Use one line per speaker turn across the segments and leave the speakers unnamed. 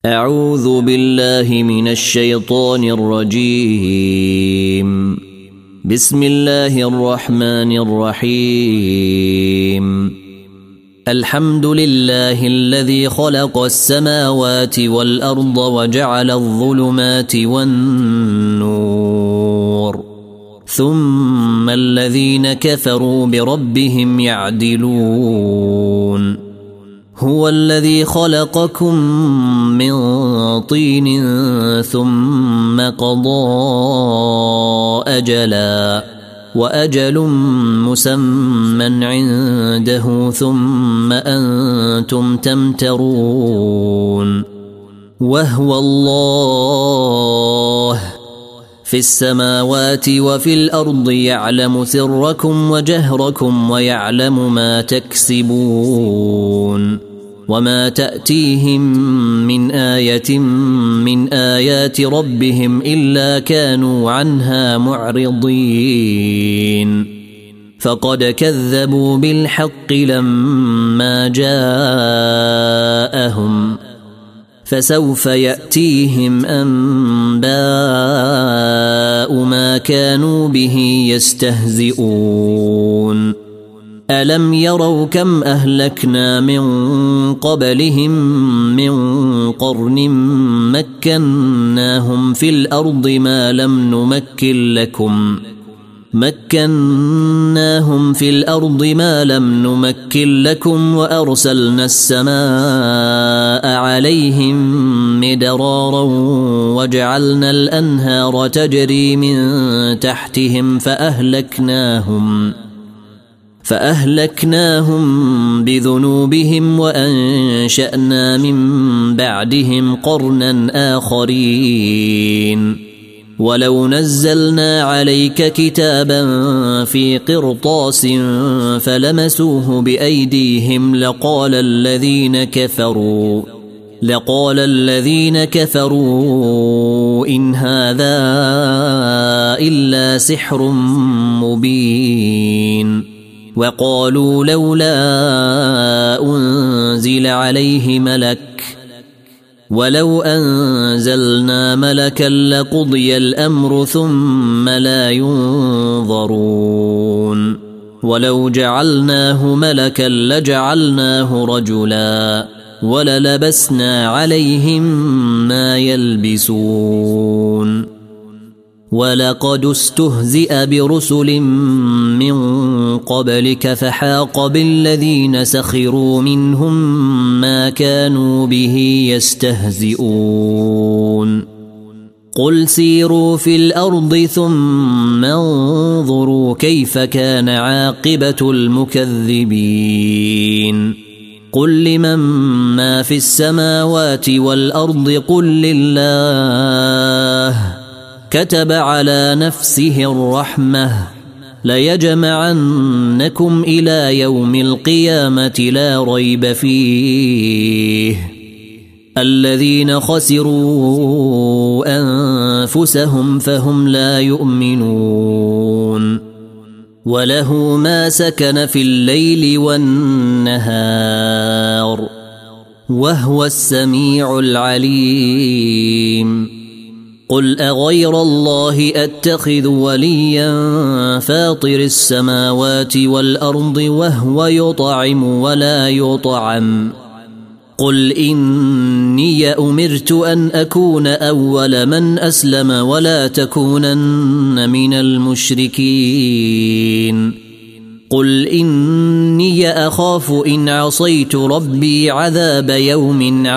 أعوذ بالله من الشيطان الرجيم. بسم الله الرحمن الرحيم. الحمد لله الذي خلق السماوات والأرض وجعل الظلمات والنور ثم الذين كفروا بربهم يعدلون. هو الذي خلقكم من طين ثم قضى أجلا وأجل مسمى عنده ثم أنتم تمترون. وهو الله في السماوات وفي الأرض يعلم سركم وجهركم ويعلم ما تكسبون. وما تأتيهم من آية من آيات ربهم إلا كانوا عنها معرضين. فقد كذبوا بالحق لما جاءهم فسوف يأتيهم أنباء ما كانوا به يستهزئون. ألم يروا كم أهلكنا من قبلهم من قرن مكناهم في الأرض ما لم نمكن لكم وأرسلنا السماء عليهم مدرارا وجعلنا الأنهار تجري من تحتهم فأهلكناهم بذنوبهم وأنشأنا من بعدهم قرنا آخرين. ولو نزلنا عليك كتابا في قرطاس فلمسوه بأيديهم لقال الذين كفروا إن هذا إلا سحر مبين. وقالوا لولا أنزل عليه ملك ولو أنزلنا ملكا لقضي الأمر ثم لا ينظرون. ولو جعلناه ملكا لجعلناه رجلا وللبسنا عليهم ما يلبسون. ولقد استهزئ برسل من قبلك فحاق بالذين سخروا منهم ما كانوا به يستهزئون. قل سيروا في الأرض ثم انظروا كيف كان عاقبة المكذبين. قل لمن ما في السماوات والأرض قل لله كتب على نفسه الرحمة ليجمعنكم إلى يوم القيامة لا ريب فيه. الذين خسروا أنفسهم فهم لا يؤمنون. وله ما سكن في الليل والنهار وهو السميع العليم. قل أغير الله أتخذ وليا فاطر السماوات والأرض وهو يطعم ولا يطعم. قل إني أمرت أن أكون أول من أسلم ولا تكونن من المشركين. قل إني أخاف إن عصيت ربي عذاب يوم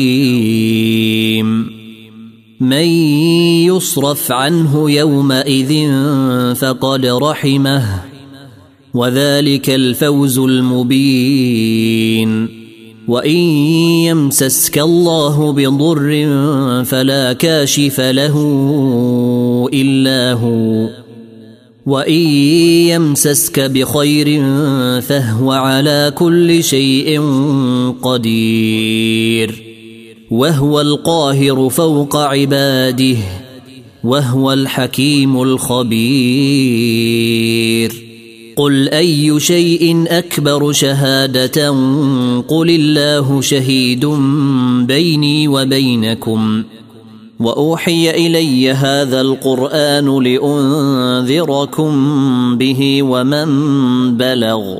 عظيم. من يصرف عنه يومئذ فقد رحمه وذلك الفوز المبين. وإن يمسسك الله بضر فلا كاشف له إلا هو وإن يمسسك بخير فهو على كل شيء قدير. وهو القاهر فوق عباده وهو الحكيم الخبير. قل أي شيء أكبر شهادة قل الله شهيد بيني وبينكم وأوحي إلي هذا القرآن لأنذركم به ومن بلغ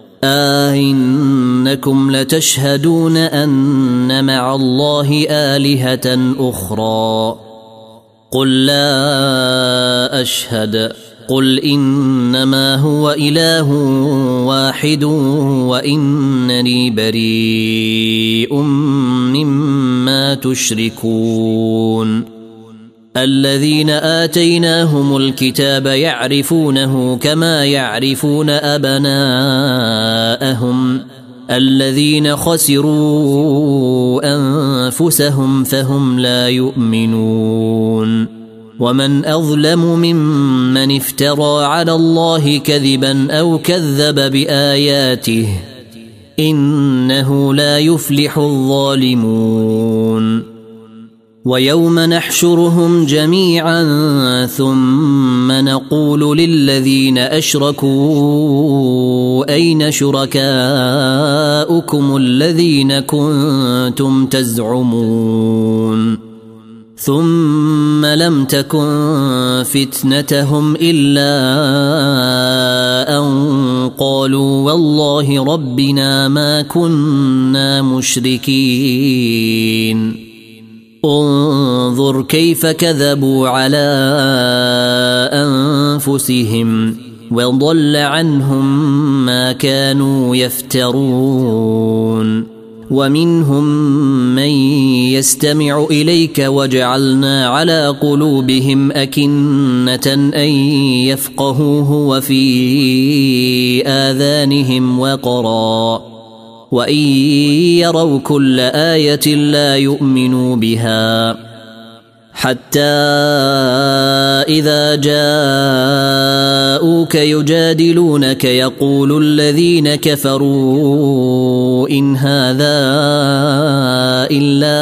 أئنكم لتشهدون أن مع الله آلهة أخرى قل لا أشهد قل إنما هو إله واحد وإنني بريء مما تشركون الذين آتيناهم الكتاب يعرفونه كما يعرفون أبناءهم الذين خسروا أنفسهم فهم لا يؤمنون ومن أظلم ممن افترى على الله كذبا أو كذب بآياته إنه لا يفلح الظالمون ويوم نحشرهم جميعا ثم نقول للذين أشركوا أين شركاؤكم الذين كنتم تزعمون ثم لم تكن فتنتهم إلا أن قالوا والله ربنا ما كنا مشركين انظر كيف كذبوا على أنفسهم وضل عنهم ما كانوا يفترون ومنهم من يستمع إليك وجعلنا على قلوبهم أكنة أن يفقهوه وفي آذانهم وقرا وإن يروا كل آية لا يؤمنوا بها حتى إذا جاءوك يجادلونك يقول الذين كفروا إن هذا إلا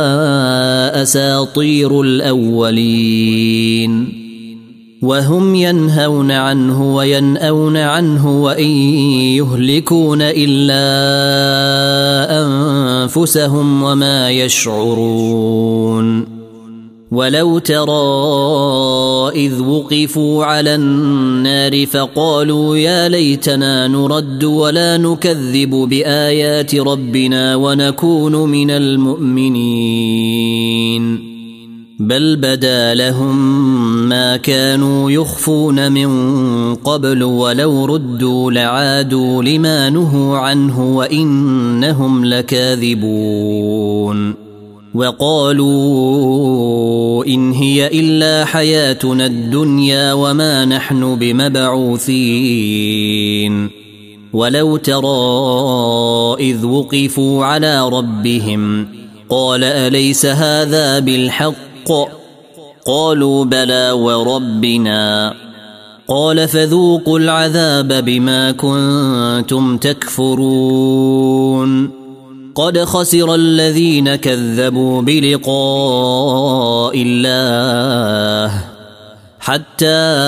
أساطير الأولين وهم ينهون عنه وينأون عنه وإن يهلكون إلا أنفسهم وما يشعرون ولو ترى إذ وقفوا على النار فقالوا يا ليتنا نرد ولا نكذب بآيات ربنا ونكون من المؤمنين بل بدا لهم ما كانوا يخفون من قبل ولو ردوا لعادوا لما نهوا عنه وإنهم لكاذبون وقالوا إن هي إلا حياتنا الدنيا وما نحن بمبعوثين ولو ترى إذ وقفوا على ربهم قال أليس هذا بالحق قالوا بلى وربنا قال فذوقوا العذاب بما كنتم تكفرون قد خسر الذين كذبوا بلقاء الله حتى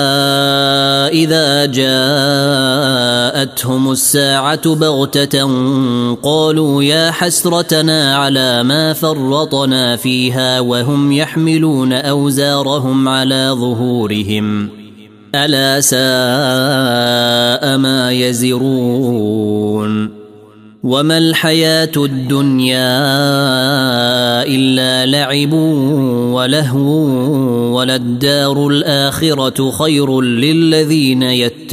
إذا جاءتهم الساعة بغتة قالوا يا حسرتنا على ما فرطنا فيها وهم يحملون أوزارهم على ظهورهم ألا ساء ما يزرون وما الحياة الدنيا إلا لعب ولهو وللدار الآخرة خير للذين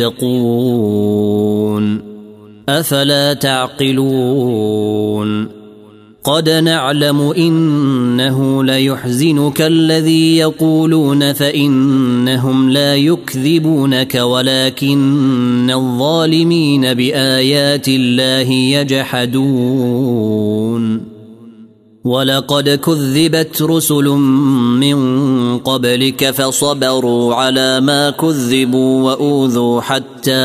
يتقون أفلا تعقلون قد نعلم إنه ليحزنك الذي يقولون فإنهم لا يكذبونك ولكن الظالمين بآيات الله يجحدون ولقد كذبت رسل من قبلك فصبروا على ما كذبوا وأوذوا حتى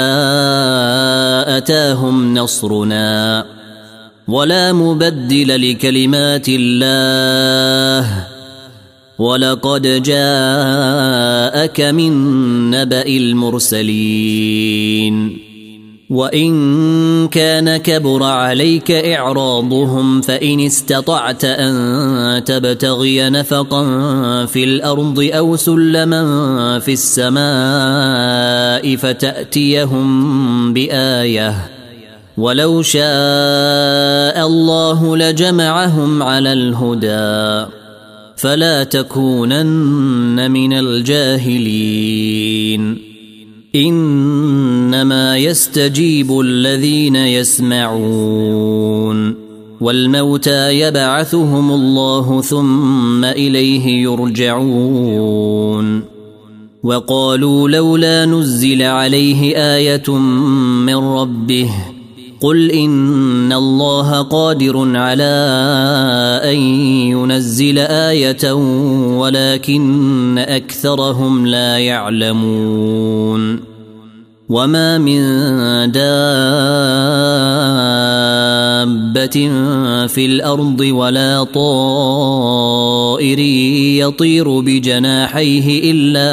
أتاهم نصرنا ولا مبدل لكلمات الله ولقد جاءك من نبأ المرسلين وإن كان كبر عليك إعراضهم فإن استطعت أن تبتغي نفقا في الأرض أو سلما في السماء فتأتيهم بآية ولو شاء الله لجمعهم على الهدى فلا تكونن من الجاهلين إنما يستجيب الذين يسمعون والموتى يبعثهم الله ثم إليه يرجعون وقالوا لولا نزل عليه آية من ربه قل إن الله قادر على أن ينزل آية ولكن أكثرهم لا يعلمون وما من دابة في الأرض ولا طائر يطير بجناحيه إلا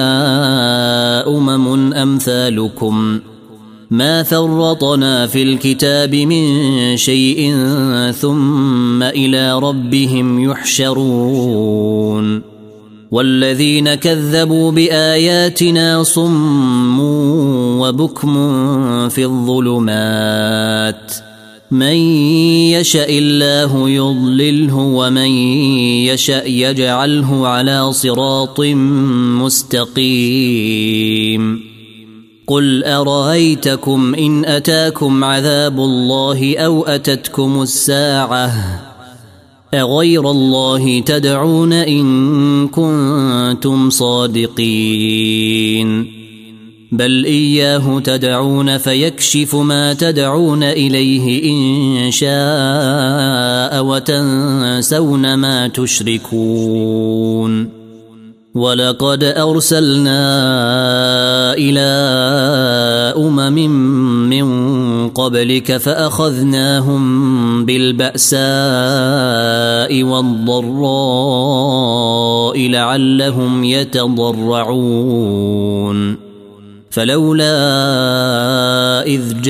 أمثالكم ما فرطنا في الكتاب من شيء ثم إلى ربهم يحشرون والذين كذبوا بآياتنا صم وبكم في الظلمات من يشاء الله يضلله ومن يشاء يجعله على صراط مستقيم قل أرأيتكم إن أتاكم عذاب الله أو أتتكم الساعة أغير الله تدعون إن كنتم صادقين بل إياه تدعون فيكشف ما تدعون إليه إن شاء وتنسون ما تشركون ولقد أرسلنا إلى من قبلك فأخذناهم بالبأساء والضراء لعلهم يتضرعون فلولا إذ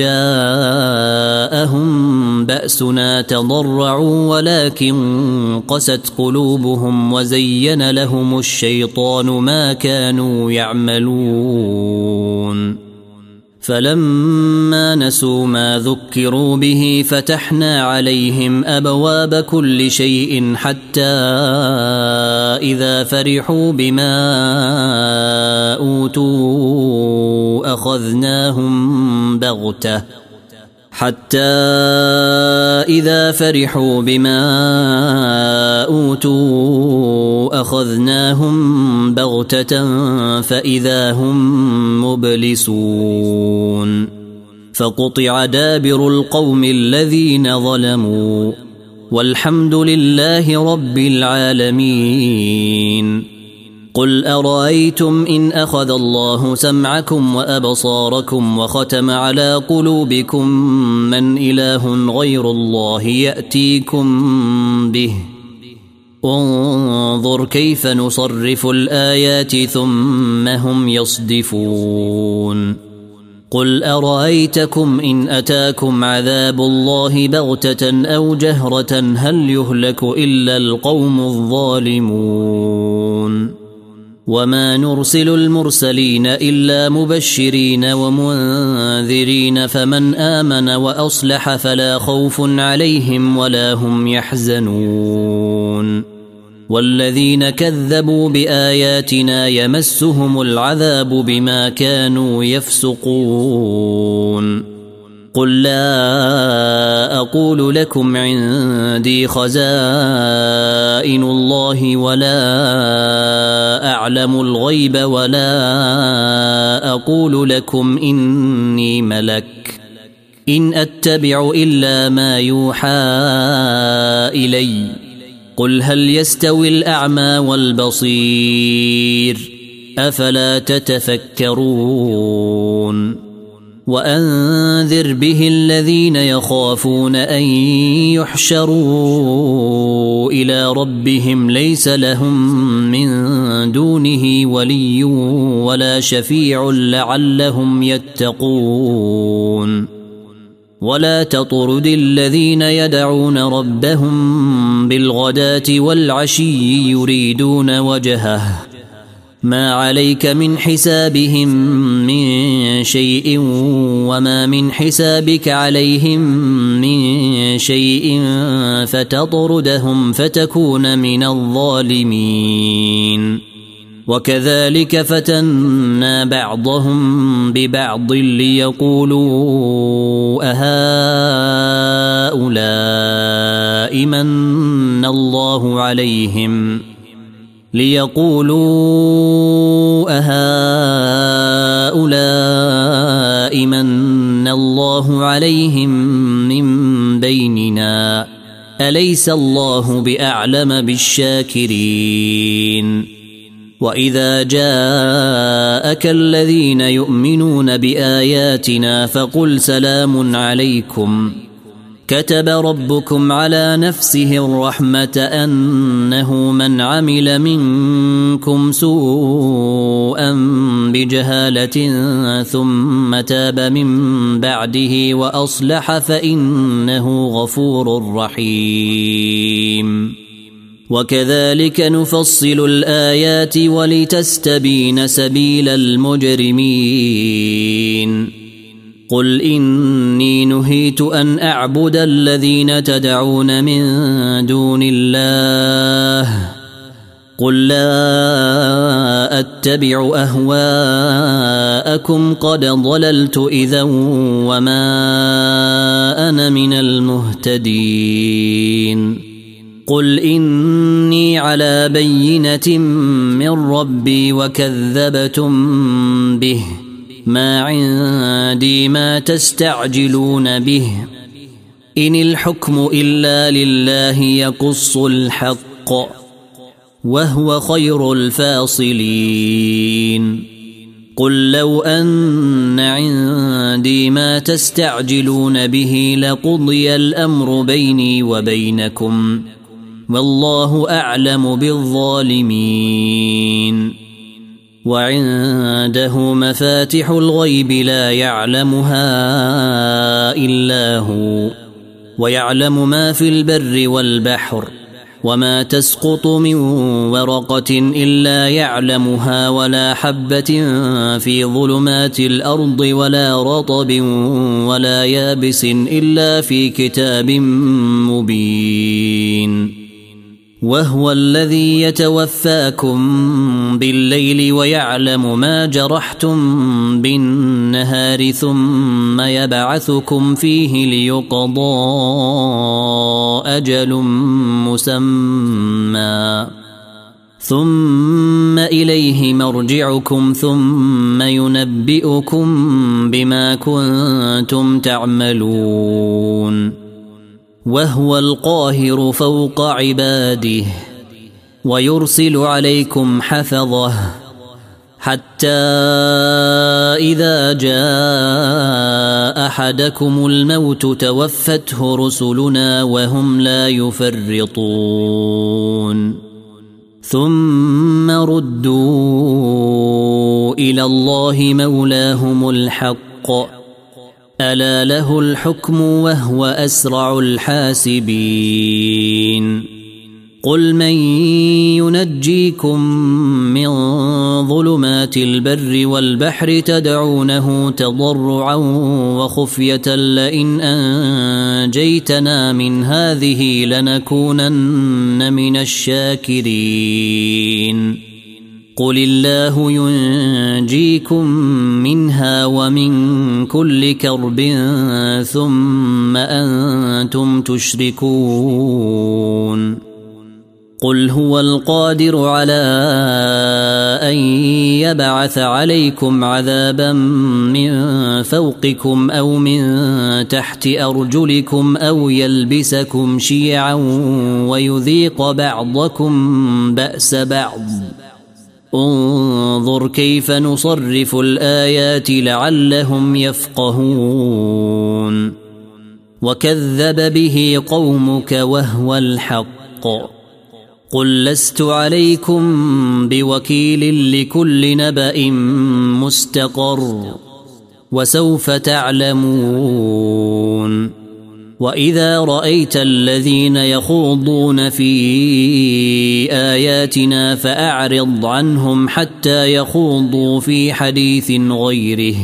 جاءهم بأسنا تضرعوا ولكن قست قلوبهم وزين لهم الشيطان ما كانوا يعملون فلما نسوا ما ذكروا به فتحنا عليهم أبواب كل شيء حتى إذا فرحوا بما أوتوا أخذناهم بغتة فإذا هم مبلسون فقطع دابر القوم الذين ظلموا والحمد لله رب العالمين قل أرأيتم إن أخذ الله سمعكم وأبصاركم وختم على قلوبكم من إله غير الله يأتيكم به انظر كيف نصرف الآيات ثم هم يصدفون قل أرأيتكم إن أتاكم عذاب الله بغتة أو جهرة هل يهلك إلا القوم الظالمون وما نرسل المرسلين إلا مبشرين ومنذرين فمن آمن وأصلح فلا خوف عليهم ولا هم يحزنون والذين كذبوا بآياتنا يمسهم العذاب بما كانوا يفسقون قل لا أقول لكم عندي خزائن الله ولا أعلم الغيب ولا أقول لكم إني ملك إن أتبع إلا ما يوحى إلي قل هل يستوي الأعمى والبصير أفلا تتفكرون وأنذر به الذين يخافون أن يحشروا إلى ربهم ليس لهم من دونه ولي ولا شفيع لعلهم يتقون ولا تطرد الذين يدعون ربهم بالغداة والعشي يريدون وجهه ما عليك من حسابهم من شيء وما من حسابك عليهم من شيء فتطردهم فتكون من الظالمين وكذلك فتنا بعضهم ببعض ليقولوا أهؤلاء من الله عليهم من الله عليهم من بيننا أليس الله بأعلم بالشاكرين وإذا جاءك الذين يؤمنون بآياتنا فقل سلام عليكم كتب ربكم على نفسه الرحمة أنه من عمل منكم سوءا بجهالة ثم تاب من بعده وأصلح فإنه غفور رحيم وكذلك نفصل الآيات ولتستبين سبيل المجرمين قل إني نهيت أن أعبد الذين تدعون من دون الله قل لا أتبع أهواءكم قد ضللت إذا وما أنا من المهتدين قل إني على بينة من ربي وكذبتم به ما عندي ما تستعجلون به إن الحكم إلا لله يقص الحق وهو خير الفاصلين قل لو أن عندي ما تستعجلون به لقضي الأمر بيني وبينكم والله أعلم بالظالمين وعنده مفاتح الغيب لا يعلمها إلا هو ويعلم ما في البر والبحر وما تسقط من ورقة إلا يعلمها ولا حبة في ظلمات الأرض ولا رطب ولا يابس إلا في كتاب مبين وهو الذي يتوفاكم بالليل ويعلم ما جرحتم بالنهار ثم يبعثكم فيه ليقضى أجل مسمى ثم إليه مرجعكم ثم ينبئكم بما كنتم تعملون وهو القاهر فوق عباده ويرسل عليكم حفظه حتى إذا جاء أحدكم الموت توفته رسلنا وهم لا يفرطون ثم ردوا إلى الله مولاهم الحق ألا له الحكم وهو أسرع الحاسبين قل من ينجيكم من ظلمات البر والبحر تدعونه تضرعا وخفية لئن أنجيتنا من هذه لنكونن من الشاكرين قل الله ينجيكم منها ومن كل كرب ثم أنتم تشركون قل هو القادر على أن يبعث عليكم عذابا من فوقكم أو من تحت أرجلكم أو يلبسكم شيعا ويذيق بعضكم بأس بعض انظر كيف نصرف الآيات لعلهم يفقهون وكذب به قومك وهو الحق قل لست عليكم بوكيل لكل نبأ مستقر وسوف تعلمون. وإذا رأيت الذين يخوضون في آياتنا فأعرض عنهم حتى يخوضوا في حديث غيره،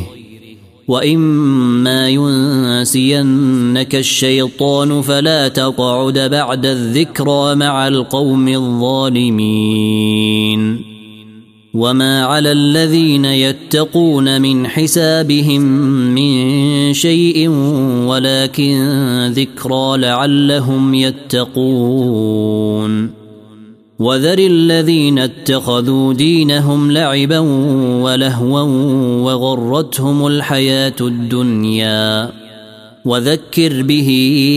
وإما ينسينك الشيطان فلا تقعد بعد الذكرى مع القوم الظالمين. وما على الذين يتقون من حسابهم من شيء ولكن ذكرى لعلهم يتقون. وذر الذين اتخذوا دينهم لعبا ولهوا وغرتهم الحياة الدنيا، وذكر به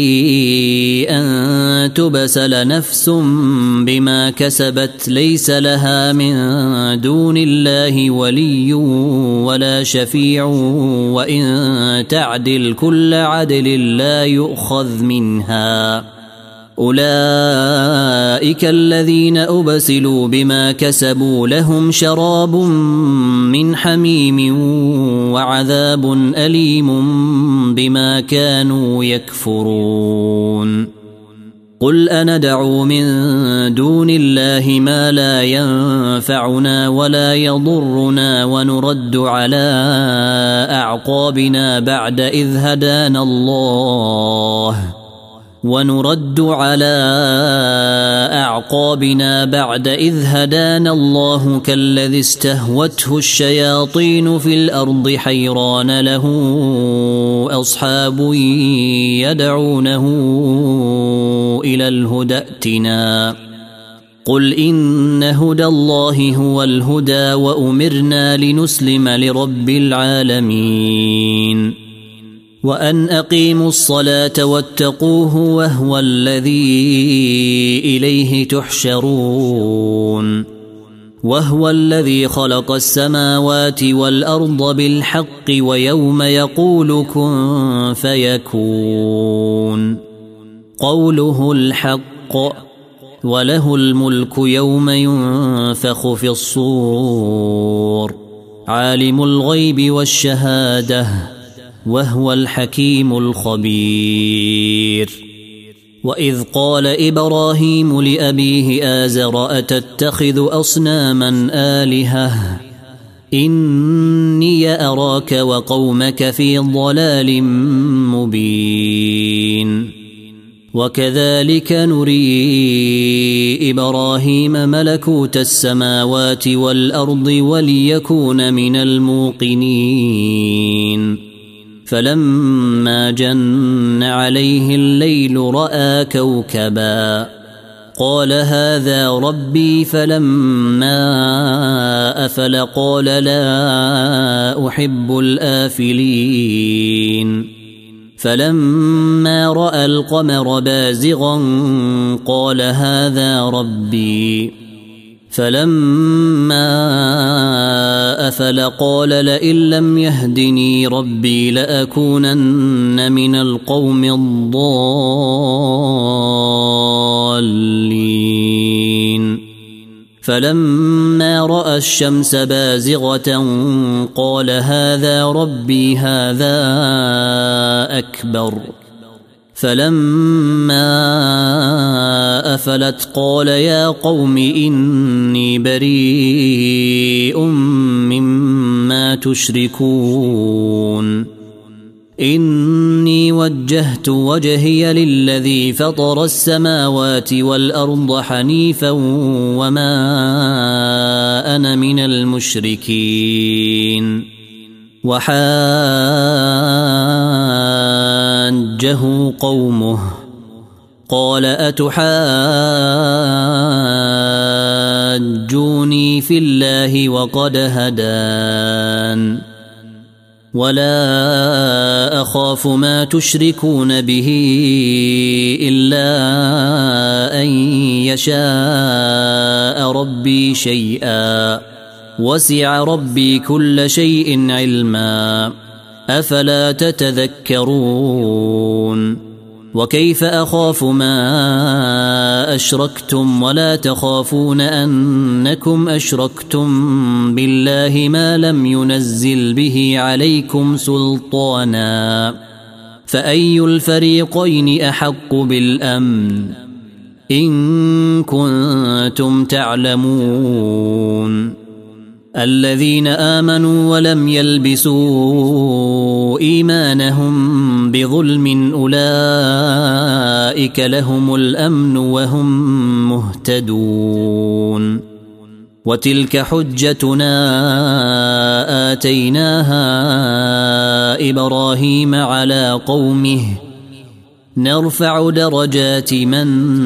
أن تبسل نفس بما كسبت ليس لها من دون الله ولي ولا شفيع، وإن تعدل كل عدل لا يؤخذ منها. أولئك الذين أبسلوا بما كسبوا لهم شراب من حميم وعذاب أليم بما كانوا يكفرون. قل أندعو من دون الله ما لا ينفعنا ولا يضرنا ونرد على أعقابنا بعد إذ هدانا الله كالذي استهوته الشياطين في الأرض حيران له أصحاب يدعونه إلى الهدى ائتنا. قل إن هدى الله هو الهدى وأمرنا لنسلم لرب العالمين. وأن أقيموا الصلاة واتقوه وهو الذي إليه تحشرون. وهو الذي خلق السماوات والأرض بالحق ويوم يقول كن فيكون قوله الحق، وله الملك يوم ينفخ في الصور، عالم الغيب والشهادة وهو الحكيم الخبير. وإذ قال إبراهيم لأبيه آزر أتتخذ أصناما آلهة إني أراك وقومك في ضلال مبين. وكذلك نري إبراهيم ملكوت السماوات والأرض وليكون من الموقنين. فلما جن عليه الليل رأى كوكبا قال هذا ربي، فلما أفل قال لا أحب الآفلين. فلما رأى القمر بازغا قال هذا ربي، فلما أفل قال لئن لم يهدني ربي لأكونن من القوم الضالين. فلما رأى الشمس بازغة قال هذا ربي هذا أكبر. فلما أفلت قال يا قوم إني بريء مما تشركون. إني وجهت وجهي للذي فطر السماوات والأرض حنيفا وما أنا من المشركين. وحاجه قومه قال أتحاجوني في الله وقد هدان ولا أخاف ما تشركون به إلا أن يشاء ربي شيئا وسع ربي كل شيء علما أفلا تتذكرون. وكيف أخاف ما أشركتم ولا تخافون أنكم أشركتم بالله ما لم ينزل به عليكم سلطانا فأي الفريقين أحق بالأمن إن كنتم تعلمون الذين آمنوا ولم يلبسوا إيمانهم بظلم أولئك لهم الأمن وهم مهتدون وتلك حجتنا آتيناها إبراهيم على قومه نرفع درجات من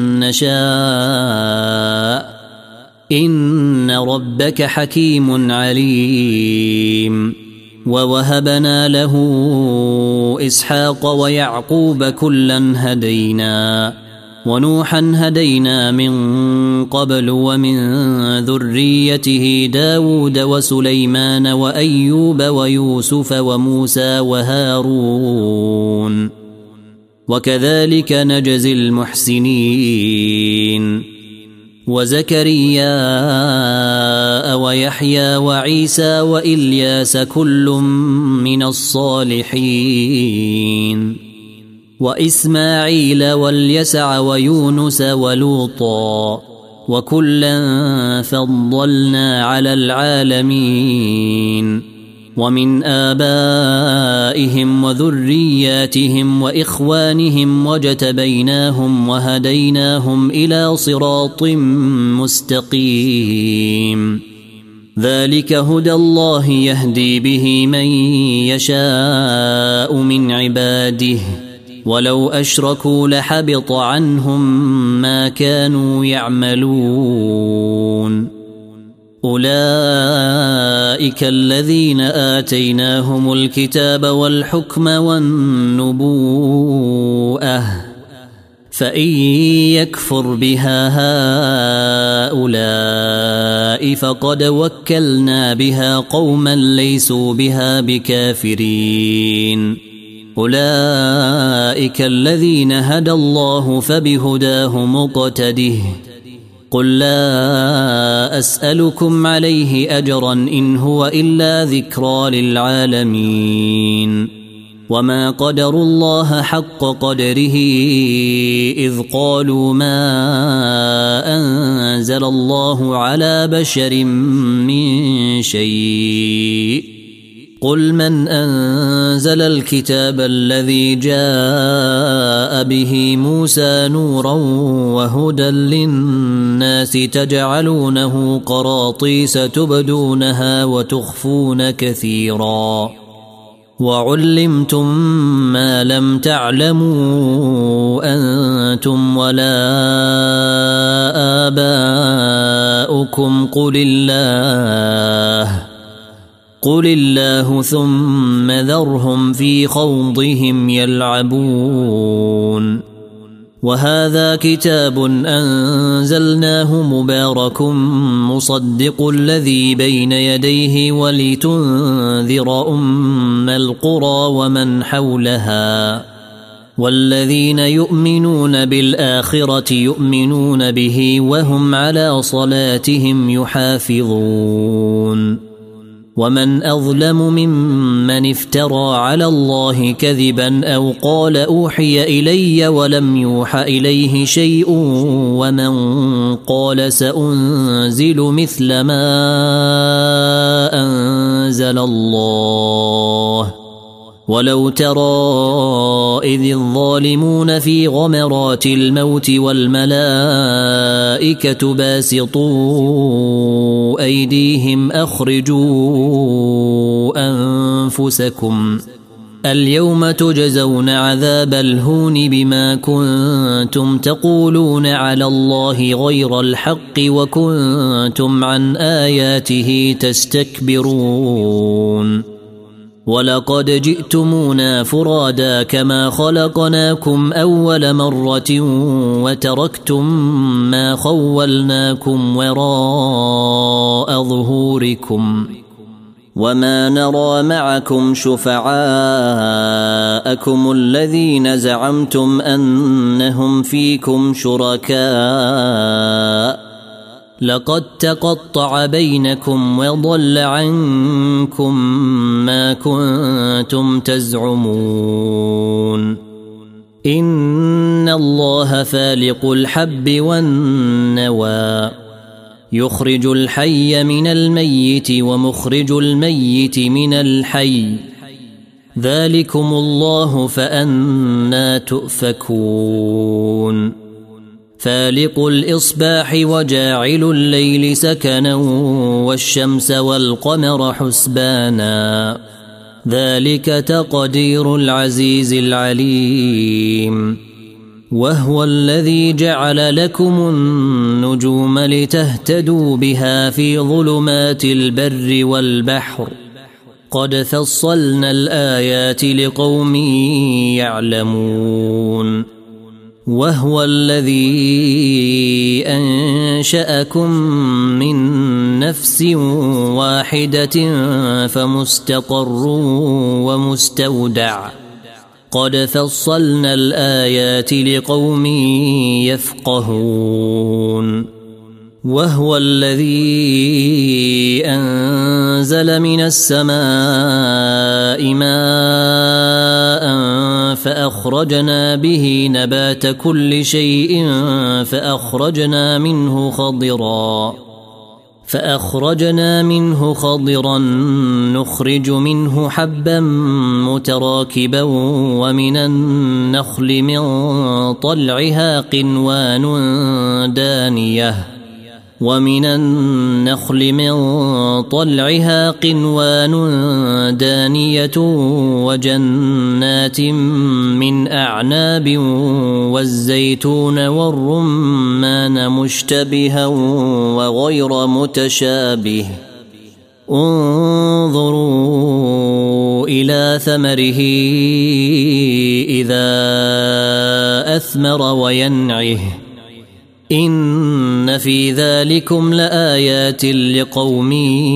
نشاء إن ربك حكيم عليم ووهبنا له إسحاق ويعقوب كلا هدينا ونوحا هدينا من قبل ومن ذريته داود وسليمان وأيوب ويوسف وموسى وهارون وكذلك نجزي المحسنين وزكريا ويحيى وعيسى وإلياس كل من الصالحين وإسماعيل واليسع ويونس ولوطا وكلا فضلنا على العالمين ومن آبائهم وذرياتهم وإخوانهم وجتبيناهم وهديناهم إلى صراط مستقيم ذلك هدى الله يهدي به من يشاء من عباده ولو أشركوا لحبط عنهم ما كانوا يعملون أولئك الذين آتيناهم الكتاب والحكم والنبوءة فإن يكفر بها هؤلاء فقد وكلنا بها قوما ليسوا بها بكافرين أولئك الذين هدى الله فبهداه مقتده قل لا أسألكم عليه أجرا إن هو إلا ذكرى للعالمين وما قدروا الله حق قدره إذ قالوا ما أنزل الله على بشر من شيء قل من أنزل الكتاب الذي جاء به موسى نورا وهدى للناس تجعلونه قراطيس تبدونها وتخفون كثيرا وعلمتم ما لم تعلموا أنتم ولا آباؤكم قل الله ثم ذرهم في خوضهم يلعبون وهذا كتاب أنزلناه مبارك مصدق الذي بين يديه ولتنذر أم القرى ومن حولها والذين يؤمنون بالآخرة يؤمنون به وهم على صلاتهم يحافظون ومن أظلم ممن افترى على الله كذبا أو قال أوحي إلي ولم يوح إليه شيء ومن قال سأنزل مثل ما أنزل الله ولو ترى إذ الظالمون في غمرات الموت والملائكة باسطوا أيديهم أخرجوا أنفسكم اليوم تجزون عذاب الهون بما كنتم تقولون على الله غير الحق وكنتم عن آياته تستكبرون ولقد جئتمونا فرادا كما خلقناكم أول مرة وتركتم ما خولناكم وراء ظهوركم وما نرى معكم شفعاءكم الذين زعمتم أنهم فيكم شركاء لقد تقطع بينكم وضل عنكم ما كنتم تزعمون إن الله فالق الحب والنوى يخرج الحي من الميت ومخرج الميت من الحي ذلكم الله فأنى تؤفكون فالق الإصباح وجاعل الليل سكنا والشمس والقمر حسبانا ذلك تقدير العزيز العليم وهو الذي جعل لكم النجوم لتهتدوا بها في ظلمات البر والبحر قد فصلنا الآيات لقوم يعلمون وهو الذي أنشأكم من نفس واحدة فمستقر ومستودع قد فصلنا الآيات لقوم يفقهون وهو الذي أنزل من السماء ماء فأخرجنا به نبات كل شيء فأخرجنا منه خضرا نخرج منه حبا متراكبا ومن النخل من طلعها قنوان دانية وجنات من أعناب والزيتون والرمان مشتبها وغير متشابه انظروا إلى ثمره إذا أثمر وينعه إن في ذلكم لآيات لقوم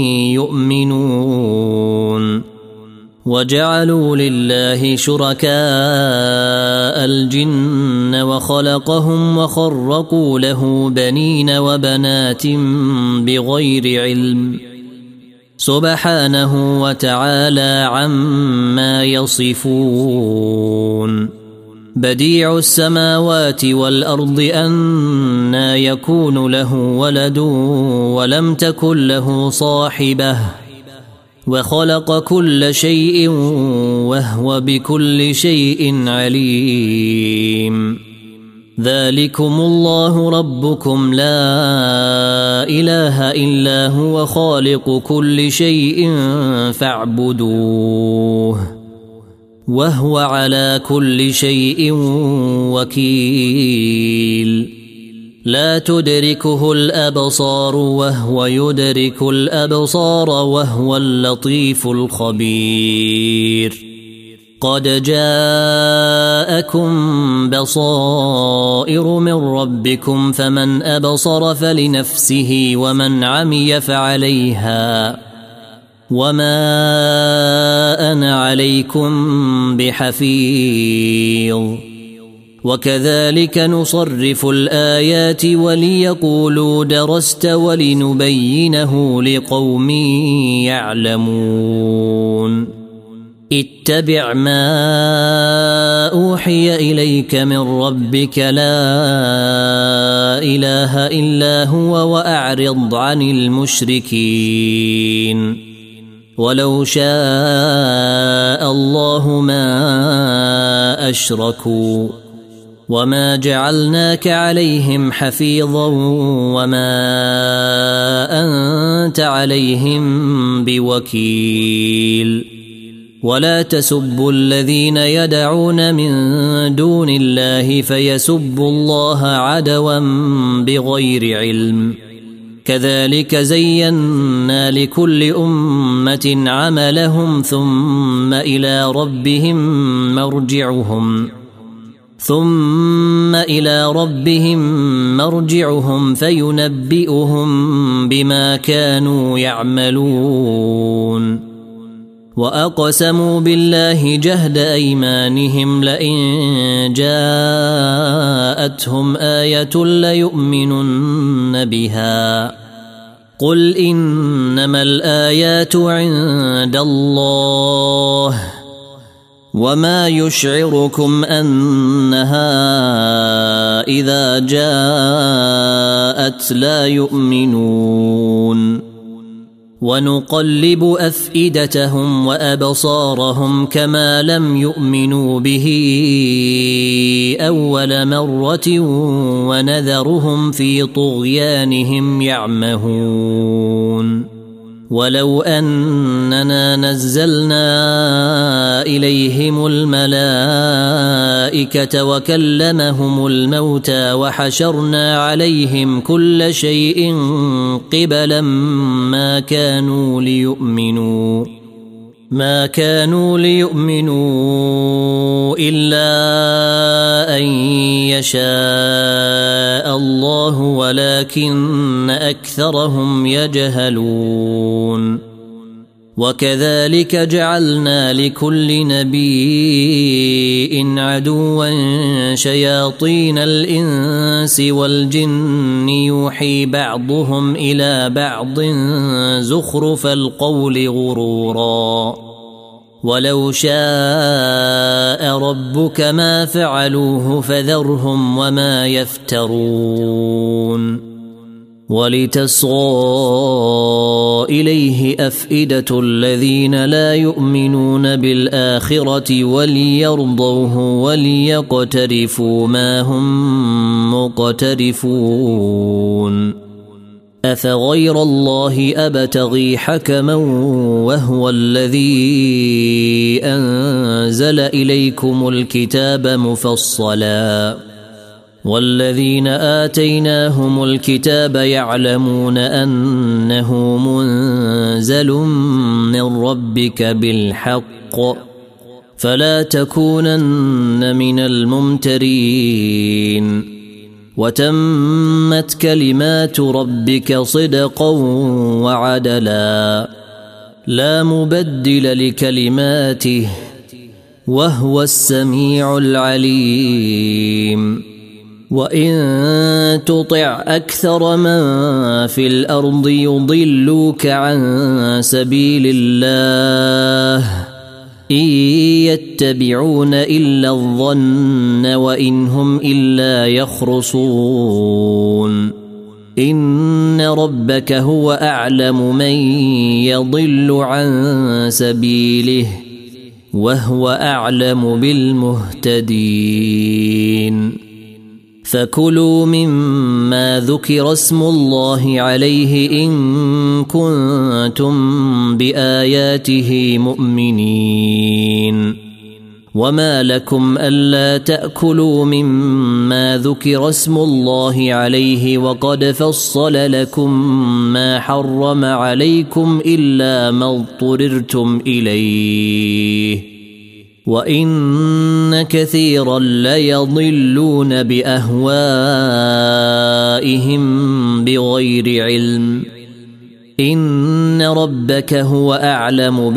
يؤمنون وجعلوا لله شركاء الجن وخلقهم وخرقوا له بنين وبنات بغير علم سبحانه وتعالى عما يصفون بديع السماوات والأرض أنى يكون له ولد ولم تكن له صاحبة وخلق كل شيء وهو بكل شيء عليم ذلكم الله ربكم لا إله إلا هو خالق كل شيء فاعبدوه وهو على كل شيء وكيل لا تدركه الأبصار وهو يدرك الأبصار وهو اللطيف الخبير قد جاءكم بصائر من ربكم فمن أبصر فلنفسه ومن عمي فعليها وما أنا عليكم بحفيظ وكذلك نصرف الآيات وليقولوا درست ولنبينه لقوم يعلمون اتبع ما أوحي إليك من ربك لا إله إلا هو وأعرض عن المشركين ولو شاء الله ما أشركوا وما جعلناك عليهم حفيظا وما أنت عليهم بوكيل ولا تسبوا الذين يدعون من دون الله فيسبوا الله عدوا بغير علم كذلك زينا لكل أمة عملهم ثم إلى ربهم مرجعهم فينبئهم بما كانوا يعملون وأقسموا بالله جهد أيمانهم لئن جاءتهم آية ليؤمنن بها قل إنما الآيات عند الله وما يشعركم أنها إذا جاءت لا يؤمنون ونقلب أفئدتهم وأبصارهم كما لم يؤمنوا به أول مرة ونذرهم في طغيانهم يعمهون ولو أننا نزلنا إليهم الملائكة وكلمهم الموتى وحشرنا عليهم كل شيء قبلا ما كانوا ليؤمنوا إلا أن يشاء الله ولكن أكثرهم يجهلون وكذلك جعلنا لكل نبي عدوا شياطين الإنس والجن يوحي بعضهم إلى بعض زخرف القول غرورا ولو شاء ربك ما فعلوه فذرهم وما يفترون ولتصغى إليه أفئدة الذين لا يؤمنون بالآخرة وليرضوه وليقترفوا ما هم مقترفون أفغير الله أبتغي حكما وهو الذي أنزل إليكم الكتاب مفصلا والذين آتيناهم الكتاب يعلمون أنه منزل من ربك بالحق فلا تكونن من الممترين وتمت كلمات ربك صدقا وعدلا لا مبدل لكلماته وهو السميع العليم وإن تطع أكثر من في الأرض يضلوك عن سبيل الله إن يتبعون إلا الظن وإن هم إلا يخرصون إن ربك هو أعلم من يضل عن سبيله وهو أعلم بالمهتدين فكلوا مما ذكر اسم الله عليه إن كنتم بآياته مؤمنين وما لكم ألا تأكلوا مما ذكر اسم الله عليه وقد فصل لكم ما حرم عليكم إلا ما اضطررتم إليه وإن كثيرا ليضلون بأهوائهم بغير علم إن ربك هو أعلم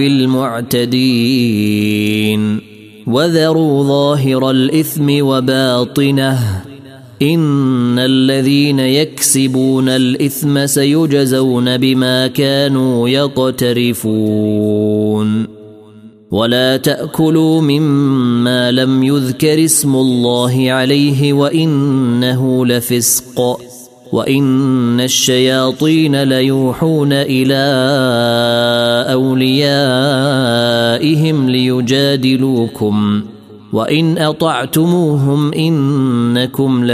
بالمعتدين وذروا ظاهر الإثم وباطنه إن الذين يكسبون الإثم سيجزون بما كانوا يقترفون ولا تأكلوا مما لم يذكر اسم الله عليه وإنه لفسق وإن الشياطين ليوحون إلى أوليائهم ليجادلوكم وإن أطعتموهم إنكم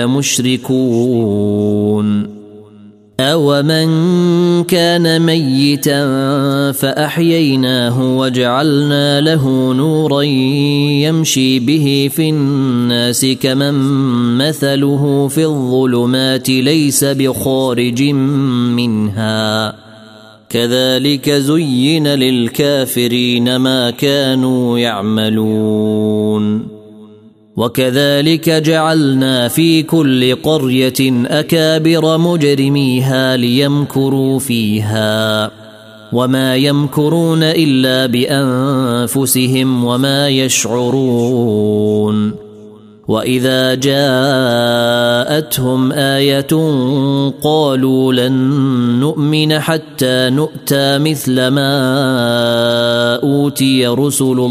لمشركون أومن كان ميتا فأحييناه وجعلنا له نورا يمشي به في الناس كمن مثله في الظلمات ليس بخارج منها كذلك زين للكافرين ما كانوا يعملون وكذلك جعلنا في كل قرية أكابر مجرميها ليمكروا فيها وما يمكرون إلا بأنفسهم وما يشعرون وإذا جاءتهم آية قالوا لن نؤمن حتى نؤتى مثل ما أوتي رسل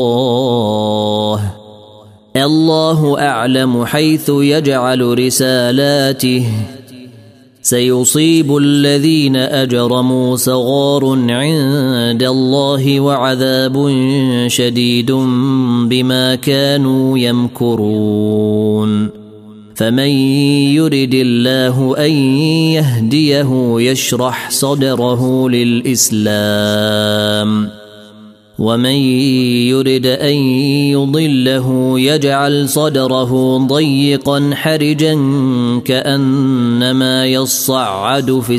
الله أعلم حيث يجعل رسالاته سيصيب الذين أجرموا صغار عند الله وعذاب شديد بما كانوا يمكرون فمن يرد الله أن يهديه يشرح صدره للإسلام ومن يرد أن يضله يجعل صدره ضيقا حرجا كأنما يصعد في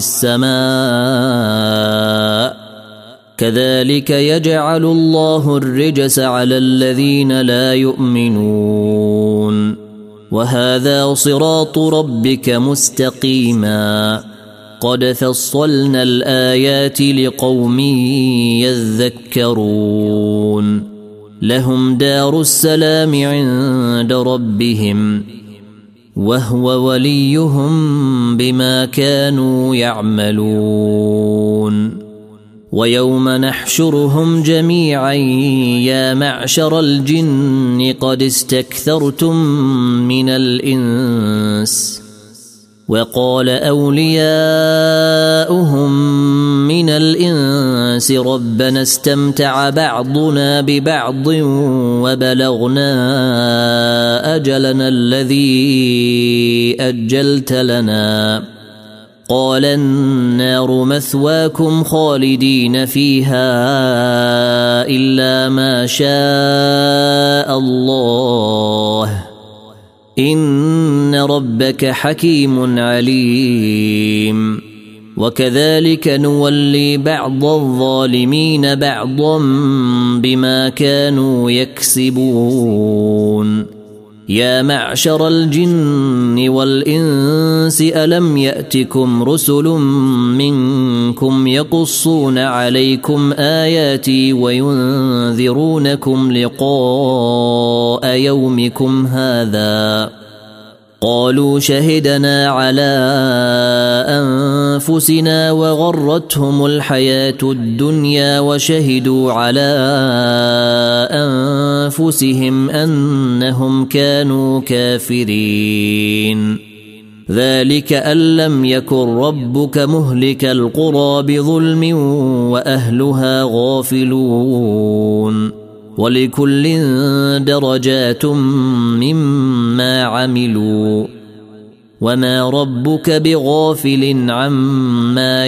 السماء كذلك يجعل الله الرجس على الذين لا يؤمنون وهذا صراط ربك مستقيما قد فصلنا الآيات لقوم يذكرون لهم دار السلام عند ربهم وهو وليهم بما كانوا يعملون ويوم نحشرهم جميعا يا معشر الجن قد استكثرتم من الإنس وقال أولياؤهم من الإنس ربنا استمتع بعضنا ببعض وبلغنا أجلنا الذي أجلت لنا قال النار مثواكم خالدين فيها إلا ما شاء الله إن ربك حكيم عليم وكذلك نولي بعض الظالمين بعضا بما كانوا يكسبون يا معشر الجن والإنس ألم يأتكم رسل منكم يقصون عليكم آياتي وينذرونكم لقاء يومكم هذا قالوا شهدنا على أنفسنا وغرتهم الحياة الدنيا وشهدوا على أنفسهم أنهم كانوا كافرين ذلك أن لم يكن ربك مهلك القرى بظلم وأهلها غافلون ولكل درجات مما عملوا وما ربك بغافل عما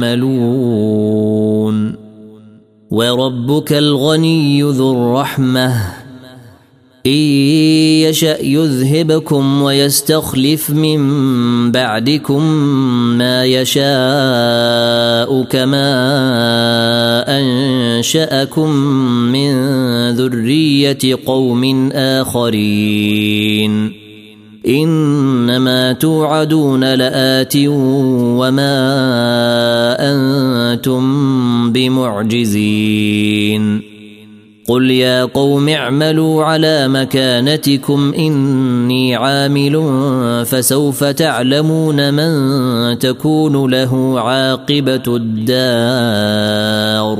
يعملون وربك الغني ذو الرحمة إن يشأ يذهبكم ويستخلف من بعدكم ما يشاء كما أنشأكم من ذرية قوم آخرين إنما توعدون لآت وما أنتم بمعجزين قل يا قوم اعملوا على مكانتكم إني عامل فسوف تعلمون من تكون له عاقبة الدار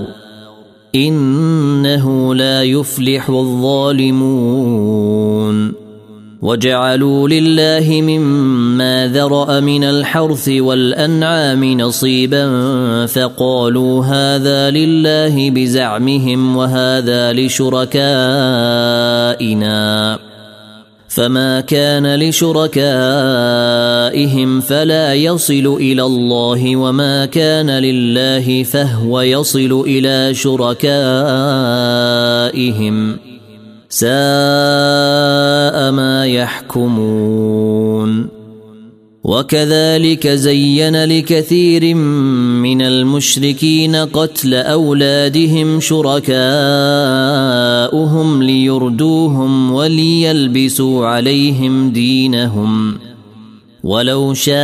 إنه لا يفلح الظالمون وجعلوا لله مما ذرأ من الحرث والأنعام نصيبا فقالوا هذا لله بزعمهم وهذا لشركائنا فما كان لشركائهم فلا يصل إلى الله وما كان لله فهو يصل إلى شركائهم ساء ما يحكمون وكذلك زين لكثير من المشركين قتل أولادهم شركاؤهم ليردوهم وليلبسوا عليهم دينهم ولو شاء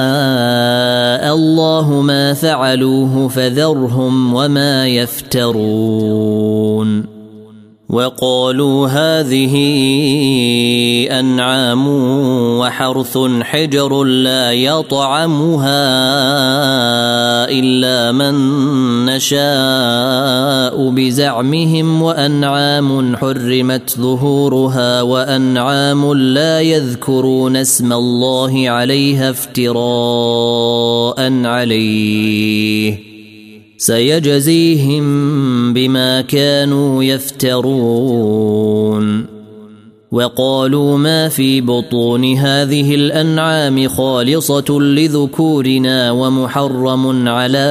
الله ما فعلوه فذرهم وما يفترون وقالوا هذه أنعام وحرث حجر لا يطعمها إلا من نشاء بزعمهم وأنعام حرمت ظهورها وأنعام لا يذكرون اسم الله عليها افتراء عليه سيجزيهم بما كانوا يفترون وقالوا ما في بطون هذه الأنعام خالصة لذكورنا ومحرم على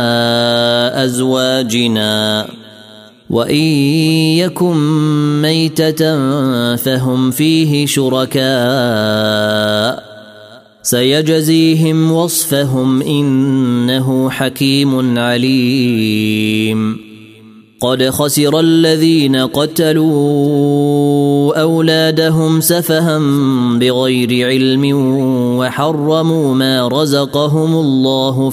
أزواجنا وإن يكن ميتة فهم فيه شركاء سيجزيهم وصفهم إنه حكيم عليم قد خسر الذين قتلوا أولادهم سفها بغير علم وحرموا ما رزقهم الله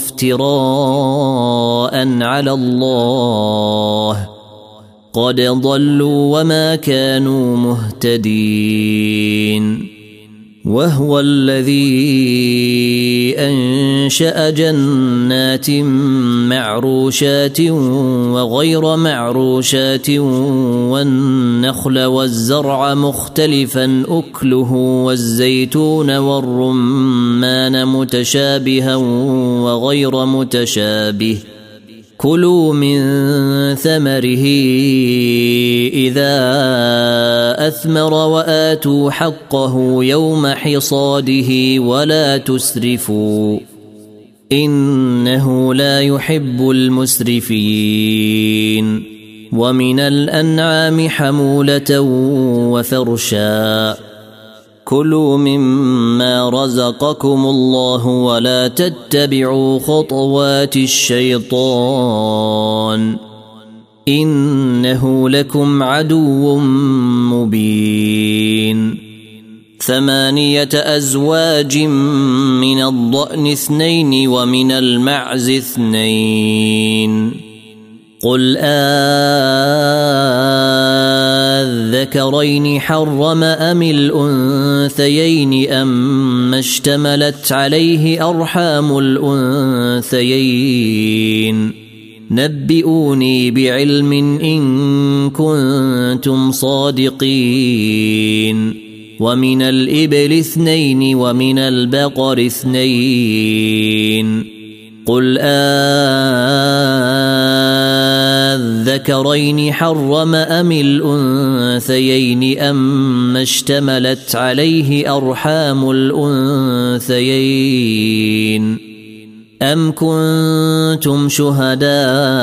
افتراء على الله قد ضلوا وما كانوا مهتدين وهو الذي أنشأ جنات معروشات وغير معروشات والنخل والزرع مختلفا أكله والزيتون والرمان متشابها وغير متشابه كلوا من ثمره إذا أثمر وآتوا حقه يوم حصاده ولا تسرفوا إنه لا يحب المسرفين ومن الأنعام حمولة وفرشا كلوا مما رزقكم الله ولا تتبعوا خطوات الشيطان إنه لكم عدو مبين 8 أزواج من الضأن 2 ومن المعز 2 قل الذكرين حرم أم الأنثيين أم اشتملت عليه أرحام الأنثيين نبئوني بعلم إن كنتم صادقين ومن الإبل 2 ومن البقر 2 قل الذكرين حرم أم الأنثيين أم اشتملت عليه أرحام الأنثيين أم كنتم شهداء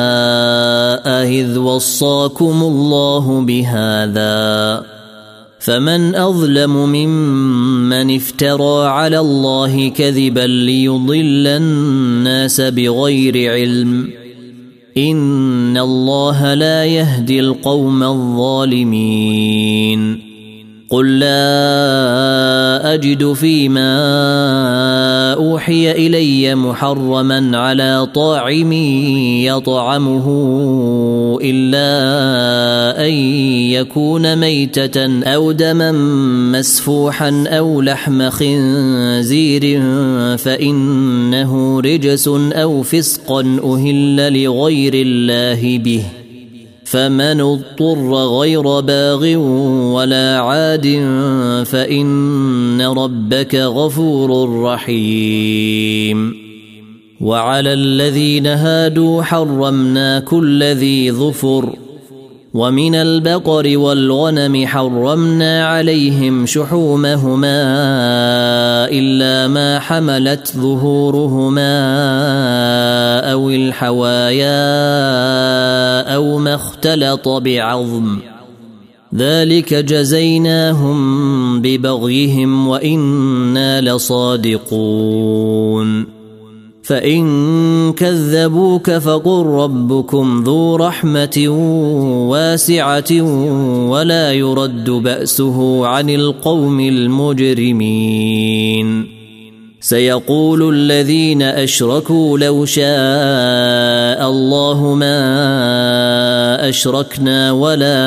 إذ وصاكم الله بهذا فمن أظلم ممن افترى على الله كذبا ليضل الناس بغير علم إن الله لا يهدي القوم الظالمين قل لا أجد فيما أوحي إلي محرما على طاعم يطعمه إلا أن يكون ميتة أو دما مسفوحا أو لحم خنزير فإنه رجس أو فسقا أهل لغير الله به فمن اضطر غير باغ ولا عاد فإن ربك غفور رحيم وعلى الذين هادوا حرمنا كل ذي ظفر ومن البقر والغنم حرمنا عليهم شحومهما إلا ما حملت ظهورهما أو الحوايا أو ما اختلط بعظم ذلك جزيناهم ببغيهم وإنا لصادقون فإن كذبوك فقل ربكم ذو رحمة واسعة ولا يرد بأسه عن القوم المجرمين سيقول الذين أشركوا لو شاء الله ما أشركنا ولا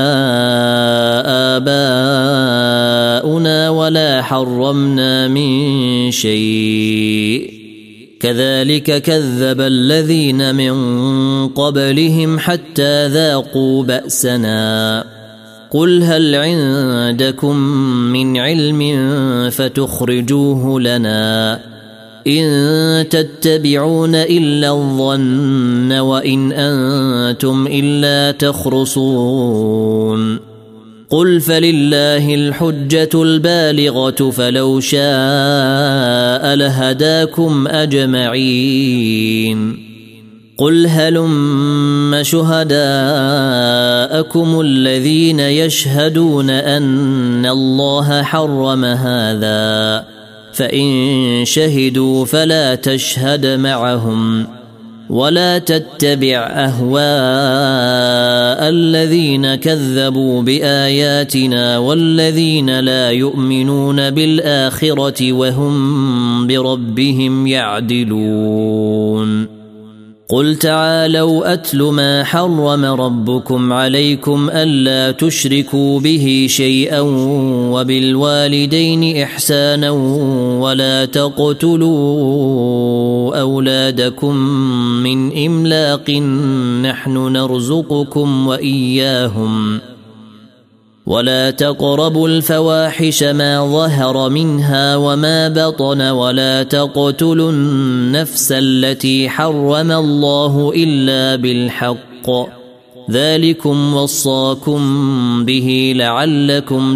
آباؤنا ولا حرمنا من شيء كذلك كذب الذين من قبلهم حتى ذاقوا بأسنا قل هل عندكم من علم فتخرجوه لنا إن تتبعون إلا الظن وإن أنتم إلا تخرصون قل فلله الحجة البالغة فلو شاء لهداكم أجمعين قل هلم شهداءكم الذين يشهدون أن الله حرم هذا فإن شهدوا فلا تشهد معهم ولا تتبع أهواء الذين كذبوا بآياتنا والذين لا يؤمنون بالآخرة وهم بربهم يعدلون قل تعالوا أتل ما حرم ربكم عليكم ألا تشركوا به شيئا وبالوالدين إحسانا ولا تقتلوا أولادكم من إملاق نحن نرزقكم وإياهم ولا تقربوا الفواحش ما ظهر منها وما بطن ولا تقتلوا النفس التي حرم الله إلا بالحق ذلكم وصاكم به لعلكم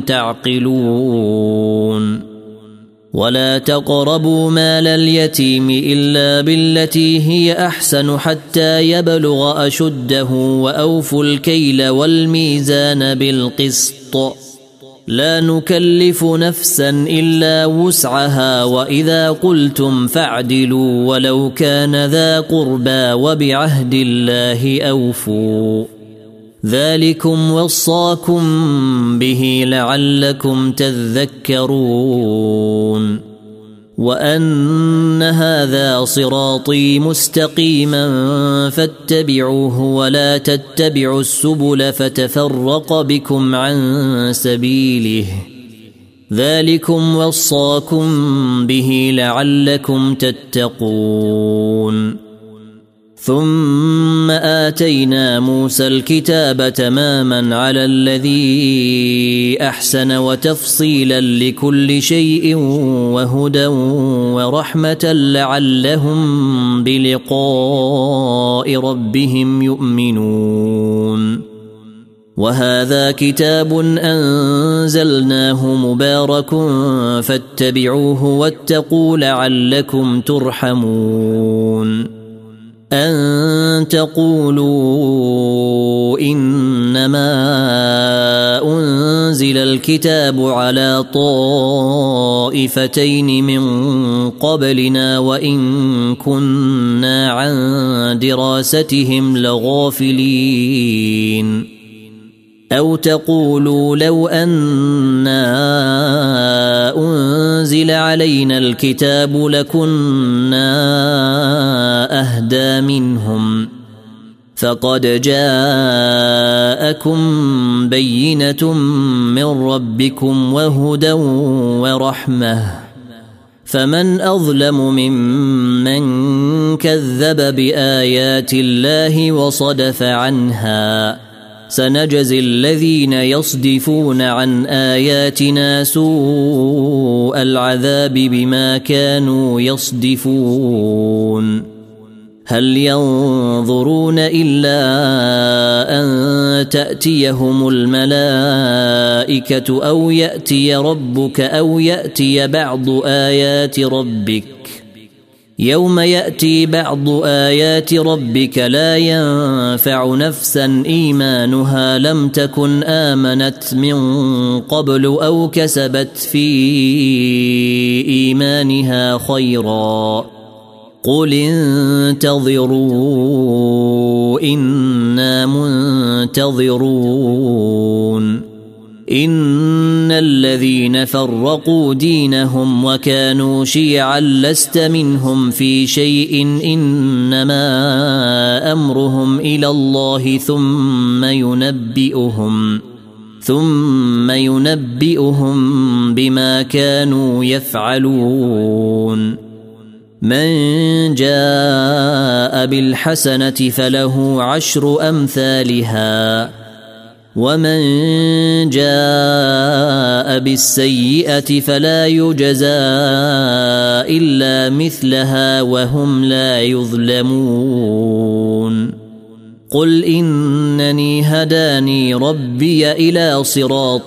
تعقلون ولا تقربوا مال اليتيم إلا بالتي هي أحسن حتى يبلغ أشده وأوفوا الكيل والميزان بالقسط لا نكلف نفسا إلا وسعها وإذا قلتم فاعدلوا ولو كان ذا قربى وبعهد الله أوفوا ذلكم وصاكم به لعلكم تذكرون وأن هذا صراطي مستقيما فاتبعوه ولا تتبعوا السبل فتفرق بكم عن سبيله ذلكم وصاكم به لعلكم تتقون ثم آتينا موسى الكتاب تماما على الذي أحسن وتفصيلا لكل شيء وهدى ورحمة لعلهم بلقاء ربهم يؤمنون وهذا كتاب أنزلناه مبارك فاتبعوه واتقوا لعلكم ترحمون أن تقولوا إنما أنزل الكتاب على طائفتين من قبلنا وإن كنا عن دراستهم لغافلين أو تقولوا لو أنا أنزل علينا الكتاب لكنا أهدى منهم فقد جاءكم بينة من ربكم وهدى ورحمة فمن أظلم ممن كذب بآيات الله وصدف عنها سنجزي الذين يصدفون عن آياتنا سوء العذاب بما كانوا يصدفون هل ينظرون إلا أن تأتيهم الملائكة أو يأتي ربك أو يأتي بعض آيات ربك يوم يأتي بعض آيات ربك لا ينفع نفسا إيمانها لم تكن آمنت من قبل أو كسبت في إيمانها خيرا قل انتظروا إنا منتظرون إن الذين فرقوا دينهم وكانوا شيعا لست منهم في شيء إنما أمرهم إلى الله ثم ينبئهم بما كانوا يفعلون من جاء بالحسنة فله 10 أمثالها ومن جاء بالسيئة فلا يجزى إلا مثلها وهم لا يظلمون قل إنني هداني ربي إلى صراط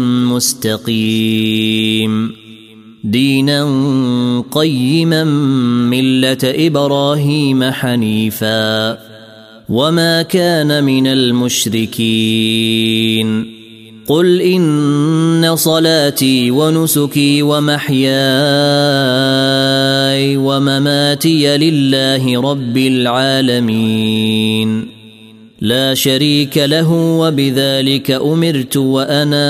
مستقيم دينا قيما ملة إبراهيم حنيفا وما كان من المشركين قل إن صلاتي ونسكي ومحياي ومماتي لله رب العالمين لا شريك له وبذلك أمرت وأنا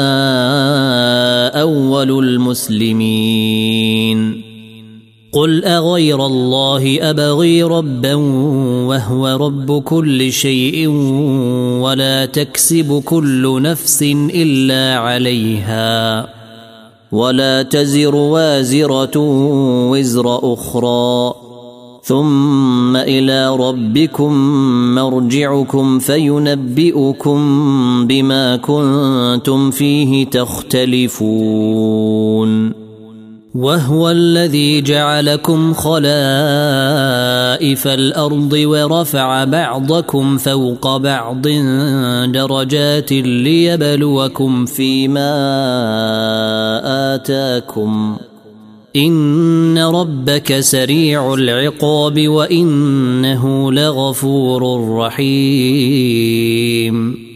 أول المسلمين قل أغير الله أبغي ربا وهو رب كل شيء ولا تكسب كل نفس إلا عليها ولا تزر وازرة وزر أخرى ثم إلى ربكم مرجعكم فينبئكم بما كنتم فيه تختلفون وهو الذي جعلكم خلائف الأرض ورفع بعضكم فوق بعض درجات ليبلوكم فيما آتاكم إن ربك سريع العقاب وإنه لغفور رحيم